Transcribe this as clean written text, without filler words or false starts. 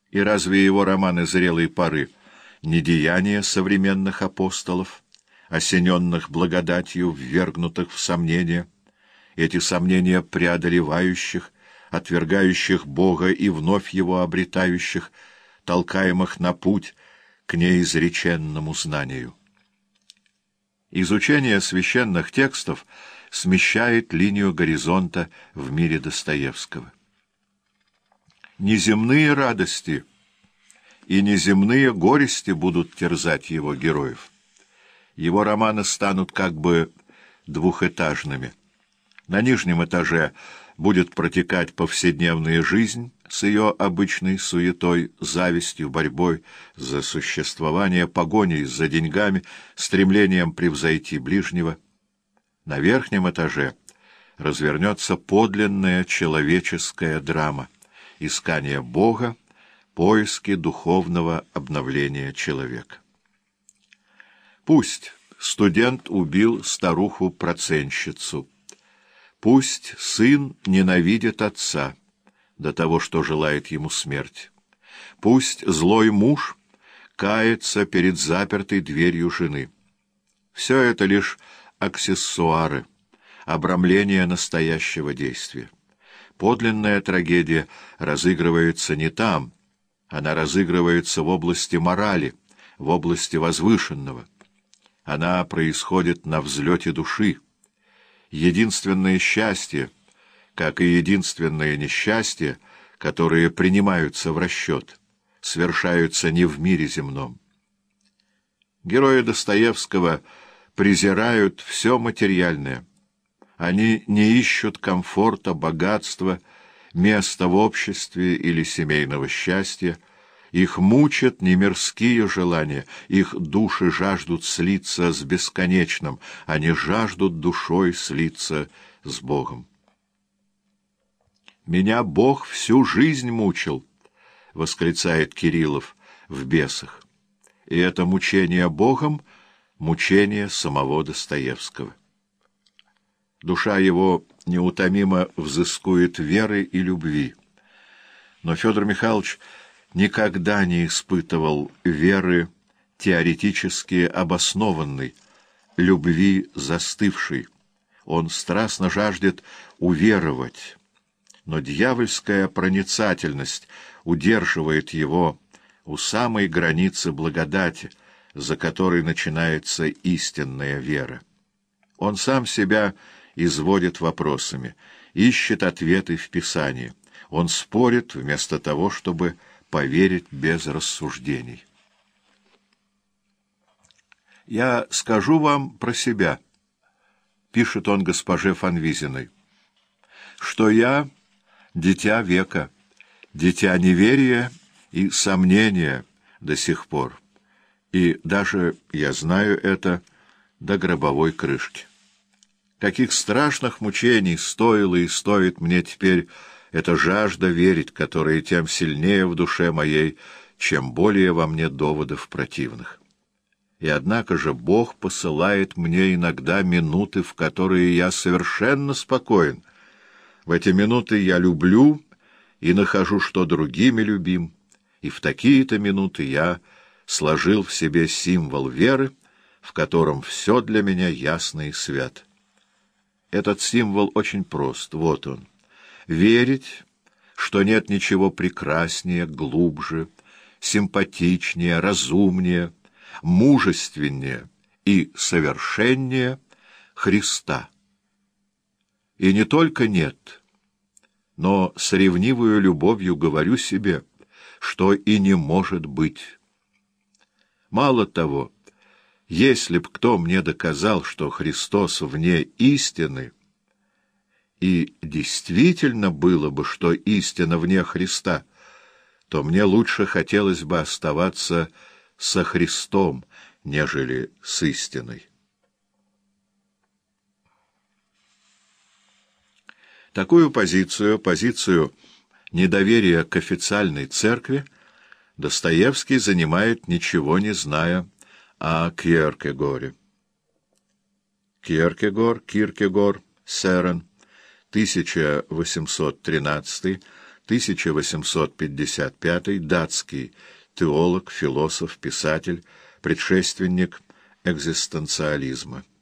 И разве его романы «Зрелой поры» не деяния современных апостолов, осененных благодатью, ввергнутых в сомнения, эти сомнения преодолевающих, отвергающих Бога и вновь Его обретающих, толкаемых на путь к неизреченному знанию? Изучение священных текстов смещает линию горизонта в мире Достоевского. Неземные радости и неземные горести будут терзать его героев. Его романы станут как бы двухэтажными. На нижнем этаже будет протекать повседневная жизнь с ее обычной суетой, завистью, борьбой за существование, погоней за деньгами, стремлением превзойти ближнего. На верхнем этаже развернется подлинная человеческая драма, искание Бога, поиски духовного обновления человека. Пусть студент убил старуху-процентщицу, пусть сын ненавидит отца до того, что желает ему смерть, пусть злой муж кается перед запертой дверью жены. Все это лишь аксессуары, обрамление настоящего действия. Подлинная трагедия разыгрывается не там, она разыгрывается в области морали, в области возвышенного. Она происходит на взлете души. Единственное счастье, как и единственное несчастье, которые принимаются в расчет, свершаются не в мире земном. Герои Достоевского презирают все материальное. Они не ищут комфорта, богатства, места в обществе или семейного счастья. Их мучат не мирские желания, их души жаждут слиться с бесконечным, они жаждут душой слиться с Богом. «Меня Бог всю жизнь мучил», — восклицает Кириллов в «Бесах». И это мучение Богом — мучение самого Достоевского. Душа его неутомимо взыскует веры и любви. Но Федор Михайлович никогда не испытывал веры теоретически обоснованной, любви застывшей. Он страстно жаждет уверовать, но дьявольская проницательность удерживает его у самой границы благодати, за которой начинается истинная вера. Он сам себя изводит вопросами, ищет ответы в Писании. Он спорит вместо того, чтобы поверить без рассуждений. «Я скажу вам про себя», — пишет он госпоже Фанвизиной, «что я дитя века, дитя неверия и сомнения до сих пор, и даже, я знаю это, до гробовой крышки. Каких страшных мучений стоило и стоит мне теперь эта жажда верить, которая тем сильнее в душе моей, чем более во мне доводов противных. И однако же Бог посылает мне иногда минуты, в которые я совершенно спокоен. В эти минуты я люблю и нахожу, что другими любим, и в такие-то минуты я сложил в себе символ веры, в котором все для меня ясно и свято. Этот символ очень прост, вот он. Верить, что нет ничего прекраснее, глубже, симпатичнее, разумнее, мужественнее и совершеннее Христа. И не только нет, но с ревнивою любовью говорю себе, что и не может быть. Мало того, если б кто мне доказал, что Христос вне истины, и действительно было бы, что истина вне Христа, то мне лучше хотелось бы оставаться со Христом, нежели с истиной. Такую позицию недоверия к официальной церкви, Достоевский занимает, ничего не зная о Кьеркегоре. Киркегор, Сэрен, 1813-1896 1855, датский теолог, философ, писатель, предшественник экзистенциализма.